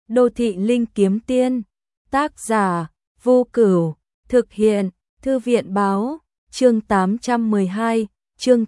Đô thị linh kiếm tiên, tác giả, Vô Cửu, thực hiện, Thư viện báo, chương 812, chương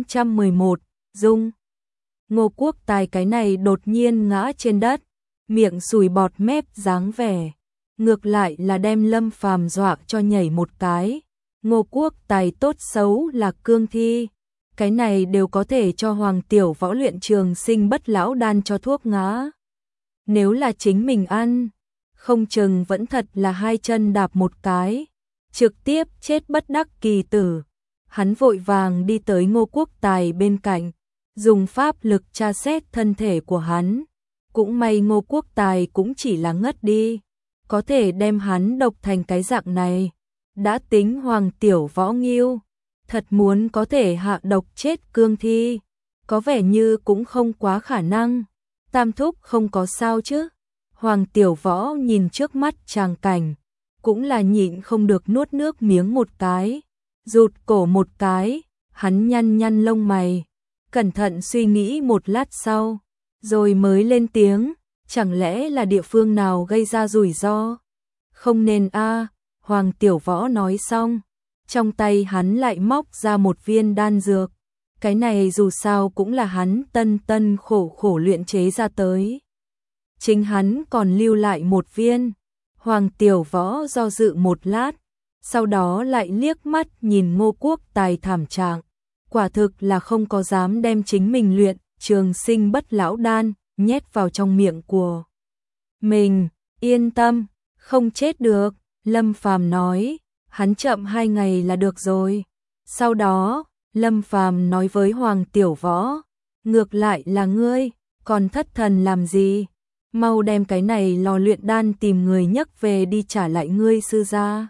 811, Dung. Ngô Quốc Tài cái này đột nhiên ngã trên đất, miệng sùi bọt mép dáng vẻ. Ngược lại là đem Lâm Phàm dọa cho nhảy một cái. Ngô Quốc Tài tốt xấu là cương thi. Cái này đều có thể cho Hoàng Tiểu Võ luyện trường sinh bất lão đan cho thuốc ngã. Nếu là chính mình ăn, không chừng vẫn thật là hai chân đạp một cái, trực tiếp chết bất đắc kỳ tử. Hắn vội vàng đi tới Ngô Quốc Tài bên cạnh, dùng pháp lực tra xét thân thể của hắn. Cũng may Ngô Quốc Tài cũng chỉ là ngất đi, có thể đem hắn độc thành cái dạng này. Đã tính Hoàng Tiểu Võ nghiêu, thật muốn có thể hạ độc chết cương thi, có vẻ như cũng không quá khả năng. Tam thúc không có sao chứ? Hoàng Tiểu Võ nhìn trước mắt tràng cảnh, cũng là nhịn không được nuốt nước miếng một cái, rụt cổ một cái, hắn nhăn nhăn lông mày, cẩn thận suy nghĩ một lát sau, rồi mới lên tiếng, chẳng lẽ là địa phương nào gây ra rủi ro? Không nên a. Hoàng Tiểu Võ nói xong, trong tay hắn lại móc ra một viên đan dược. Cái này dù sao cũng là hắn tân khổ khổ luyện chế ra tới. Chính hắn còn lưu lại một viên. Hoàng Tiểu Võ do dự một lát, sau đó lại liếc mắt nhìn Ngô Quốc Tài thảm trạng. Quả thực là không có dám đem chính mình luyện trường sinh bất lão đan nhét vào trong miệng của mình. Yên tâm, không chết được, Lâm Phàm nói, hắn chậm 2 ngày là được rồi. Sau đó, Lâm Phàm nói với Hoàng Tiểu Võ, ngược lại là ngươi, còn thất thần làm gì? Mau đem cái này lò luyện đan tìm người nhấc về đi trả lại ngươi sư gia.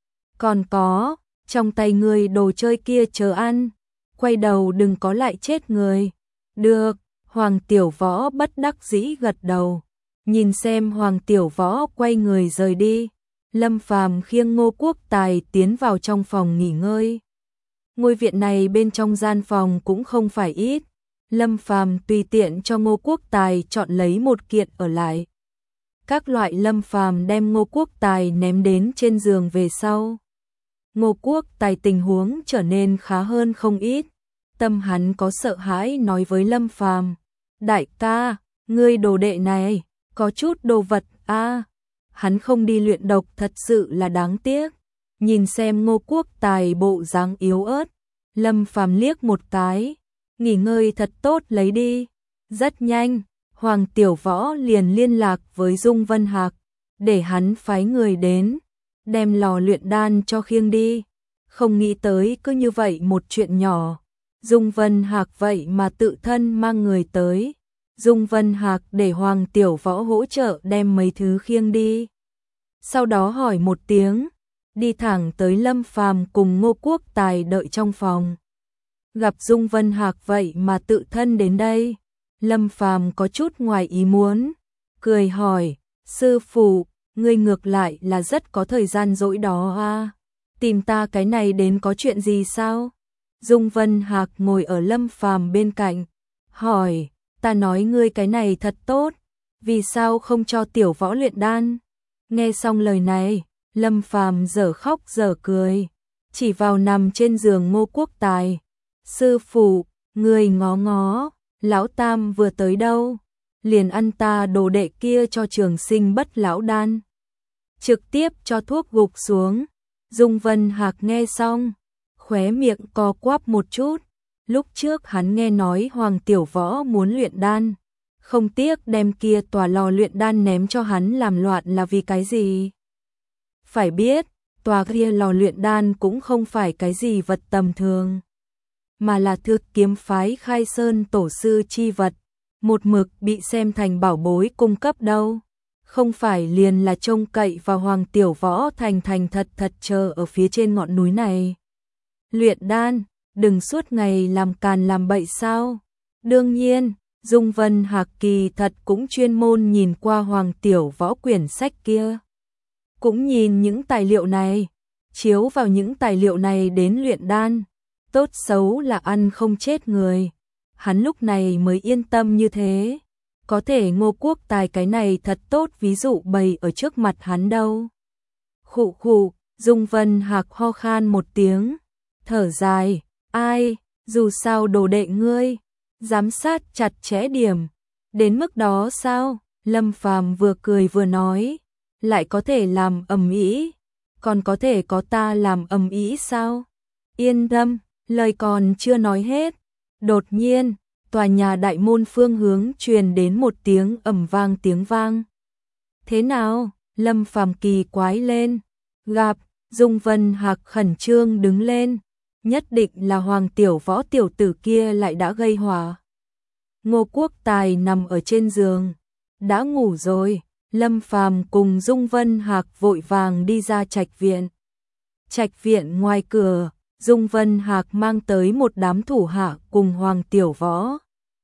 Còn có, trong tay ngươi đồ chơi kia chờ ăn, quay đầu đừng có lại chết người. Được, Hoàng Tiểu Võ bất đắc dĩ gật đầu. Nhìn xem Hoàng Tiểu Võ quay người rời đi, Lâm Phàm khiêng Ngô Quốc Tài tiến vào trong phòng nghỉ ngơi. Ngôi viện này bên trong gian phòng cũng không phải ít, Lâm Phàm tùy tiện cho Ngô Quốc Tài chọn lấy một kiện ở lại. Các loại Lâm Phàm đem Ngô Quốc Tài ném đến trên giường về sau. Ngô Quốc Tài tình huống trở nên khá hơn không ít, tâm hắn có sợ hãi nói với Lâm Phàm, đại ca, ngươi đồ đệ này, có chút đồ vật a. Hắn không đi luyện độc thật sự là đáng tiếc. Nhìn xem Ngô Quốc Tài bộ dáng yếu ớt, Lâm Phàm liếc một cái, nghỉ ngơi thật tốt lấy đi. Rất nhanh, Hoàng Tiểu Võ liền liên lạc với Dung Vân Hạc, để hắn phái người đến, đem lò luyện đan cho khiêng đi. Không nghĩ tới cứ như vậy một chuyện nhỏ, Dung Vân Hạc vậy mà tự thân mang người tới. Dung Vân Hạc để Hoàng Tiểu Võ hỗ trợ đem mấy thứ khiêng đi. Sau đó hỏi một tiếng, đi thẳng tới Lâm Phàm cùng Ngô Quốc Tài đợi trong phòng. Gặp Dung Vân Hạc vậy mà tự thân đến đây, Lâm Phàm có chút ngoài ý muốn, cười hỏi, sư phụ, ngươi ngược lại là rất có thời gian rỗi đó a, tìm ta cái này đến có chuyện gì sao? Dung Vân Hạc ngồi ở Lâm Phàm bên cạnh, hỏi, ta nói ngươi cái này thật tốt, vì sao không cho Tiểu Võ luyện đan? Nghe xong lời này, Lâm Phàm dở khóc dở cười, chỉ vào nằm trên giường Ngô Quốc Tài. Sư phụ, người ngó ngó, lão tam vừa tới đâu, liền ăn ta đồ đệ kia cho trường sinh bất lão đan. Trực tiếp cho thuốc gục xuống. Dung Vân Hạc nghe xong, khóe miệng co quắp một chút. Lúc trước hắn nghe nói Hoàng Tiểu Võ muốn luyện đan, không tiếc đem kia tòa lò luyện đan ném cho hắn làm loạn là vì cái gì? Phải biết, tòa kia lò luyện đan cũng không phải cái gì vật tầm thường, mà là Thước Kiếm phái Khai Sơn tổ sư chi vật, một mực bị xem thành bảo bối cung cấp đâu. Không phải liền là trông cậy vào Hoàng Tiểu Võ thành thật chờ ở phía trên ngọn núi này. Luyện đan, đừng suốt ngày làm càn làm bậy sao? Đương nhiên, Dung Vân Hạc kỳ thật cũng chuyên môn nhìn qua Hoàng Tiểu Võ quyển sách kia. Cũng nhìn những tài liệu này, chiếu vào những tài liệu này đến luyện đan, tốt xấu là ăn không chết người. Hắn lúc này mới yên tâm như thế. có thể Ngô Quốc Tài cái này thật tốt ví dụ bày ở trước mặt hắn đâu. Khụ khụ, Dung Vân Hạc ho khan một tiếng, thở dài, ai, dù sao đồ đệ ngươi, giám sát chặt chẽ điểm, đến mức đó sao? Lâm Phàm vừa cười vừa nói, lại có thể làm ầm ĩ, còn có thể có ta làm ầm ĩ sao? Yên tâm, lời còn chưa nói hết, đột nhiên, tòa nhà đại môn phương hướng truyền đến một tiếng ầm vang tiếng vang. Thế nào? Lâm Phàm kỳ quái lên, gặp, Dung Vân Hạc khẩn trương đứng lên, nhất định là Hoàng Tiểu Võ tiểu tử kia lại đã gây họa. Ngô Quốc Tài nằm ở trên giường, đã ngủ rồi. Lâm Phàm cùng Dung Vân Hạc vội vàng đi ra trạch viện. Trạch viện ngoài cửa, Dung Vân Hạc mang tới một đám thủ hạ cùng Hoàng Tiểu Võ.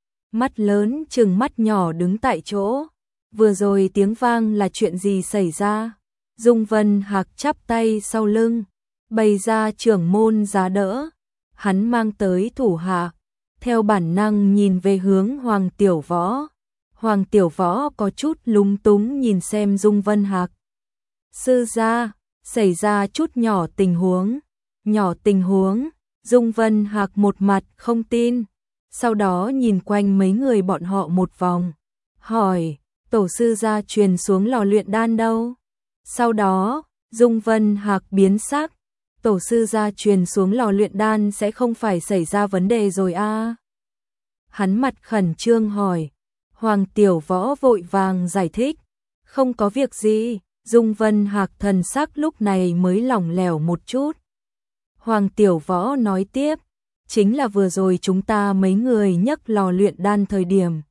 Mắt lớn trừng mắt nhỏ đứng tại chỗ. Vừa rồi tiếng vang là chuyện gì xảy ra? Dung Vân Hạc chắp tay sau lưng, bày ra trưởng môn giá đỡ. Hắn mang tới thủ hạ, theo bản năng nhìn về hướng Hoàng Tiểu Võ. Hoàng Tiểu Võ có chút lúng túng nhìn xem Dung Vân Hạc. Sư gia, xảy ra chút nhỏ tình huống. Nhỏ tình huống, Dung Vân Hạc một mặt không tin. Sau đó nhìn quanh mấy người bọn họ một vòng. Hỏi, tổ sư gia truyền xuống lò luyện đan đâu? Sau đó, Dung Vân Hạc biến sắc. Tổ sư gia truyền xuống lò luyện đan sẽ không phải xảy ra vấn đề rồi à? Hắn mặt khẩn trương hỏi. Hoàng Tiểu Võ vội vàng giải thích, không có việc gì. Dung Vân Hạc thần sắc lúc này mới lỏng lẻo một chút. Hoàng Tiểu Võ nói tiếp, chính là vừa rồi chúng ta mấy người nhấc lò luyện đan thời điểm.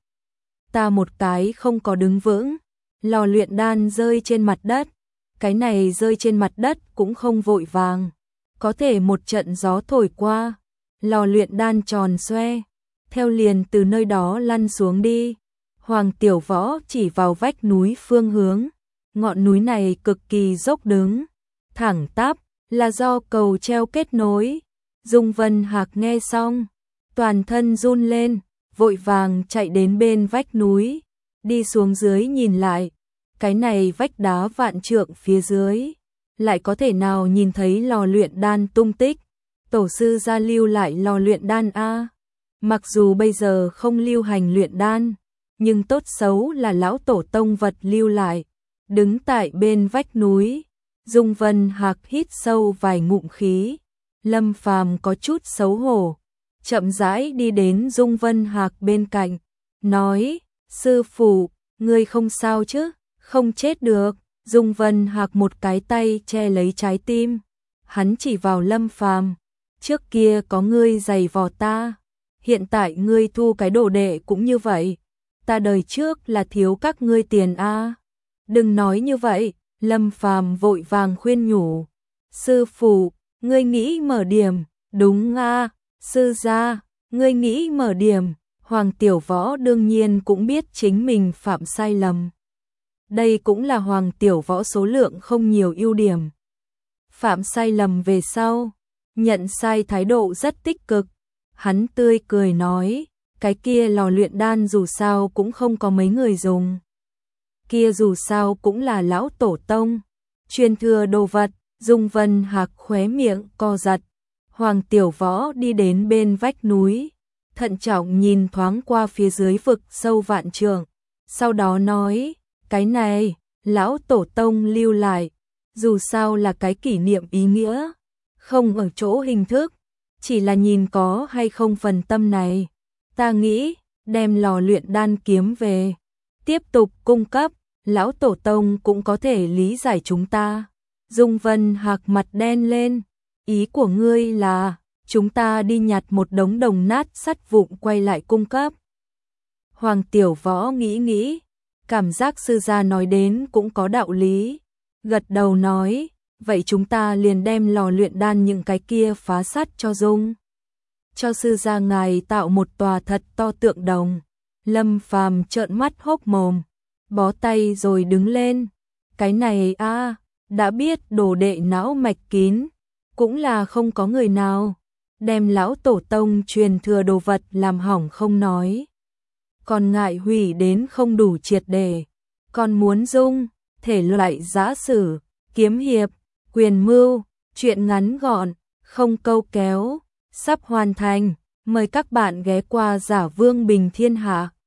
Ta một cái không có đứng vững, lò luyện đan rơi trên mặt đất. Cái này rơi trên mặt đất cũng không vội vàng, có thể một trận gió thổi qua, lò luyện đan tròn xoe, theo liền từ nơi đó lăn xuống đi. Hoàng Tiểu Võ chỉ vào vách núi phương hướng, ngọn núi này cực kỳ dốc đứng, thẳng tắp, là do cầu treo kết nối. Dung Vân Hạc nghe xong, toàn thân run lên, vội vàng chạy đến bên vách núi, đi xuống dưới nhìn lại, cái này vách đá vạn trượng phía dưới, lại có thể nào nhìn thấy lò luyện đan tung tích. Tổ sư gia lưu lại lò luyện đan a. Mặc dù bây giờ không lưu hành luyện đan, nhưng tốt xấu là lão tổ tông vật lưu lại. Đứng tại bên vách núi, Dung Vân Hạc hít sâu vài ngụm khí. Lâm Phàm có chút xấu hổ, chậm rãi đi đến Dung Vân Hạc bên cạnh, nói, sư phụ, ngươi không sao chứ, không chết được. Dung Vân Hạc một cái tay che lấy trái tim, hắn chỉ vào Lâm Phàm, trước kia có ngươi giày vò ta, hiện tại ngươi thu cái đồ đệ cũng như vậy, ta đời trước là thiếu các ngươi tiền a. Đừng nói như vậy. Lâm Phàm vội vàng khuyên nhủ, sư phụ, ngươi nghĩ mở điểm, đúng a, sư gia, ngươi nghĩ mở điểm. Hoàng Tiểu Võ đương nhiên cũng biết chính mình phạm sai lầm. Đây cũng là Hoàng Tiểu Võ số lượng không nhiều ưu điểm. Phạm sai lầm về sau, nhận sai thái độ rất tích cực. Hắn tươi cười nói, cái kia lò luyện đan dù sao cũng không có mấy người dùng. Kia dù sao cũng là lão tổ tông, truyền thừa đồ vật. Dung Vân Hạc khóe miệng co giật. Hoàng Tiểu Võ đi đến bên vách núi, thận trọng nhìn thoáng qua phía dưới vực sâu vạn trượng, sau đó nói, cái này, lão tổ tông lưu lại, dù sao là cái kỷ niệm ý nghĩa, không ở chỗ hình thức, chỉ là nhìn có hay không phần tâm này. Ta nghĩ, đem lò luyện đan kiếm về, tiếp tục cung cấp, lão tổ tông cũng có thể lý giải chúng ta. Dung Vân Hạc mặt đen lên, ý của ngươi là, chúng ta đi nhặt một đống đồng nát sắt vụn quay lại cung cấp. Hoàng Tiểu Võ nghĩ, cảm giác sư gia nói đến cũng có đạo lý, gật đầu nói, vậy chúng ta liền đem lò luyện đan những cái kia phá sắt cho Dung. Cho sư gia ngài tạo một tòa thật to tượng đồng. Lâm Phàm trợn mắt hốc mồm, bó tay rồi đứng lên, cái này a, đã biết đồ đệ não mạch kín, cũng là không có người nào đem lão tổ tông truyền thừa đồ vật làm hỏng không nói, còn ngại hủy đến không đủ triệt đề, còn muốn dung, thể loại giã sử, kiếm hiệp, quyền mưu, truyện ngắn gọn, không câu kéo, sắp hoàn thành, mời các bạn ghé qua Giả Vương Bình Thiên Hạ.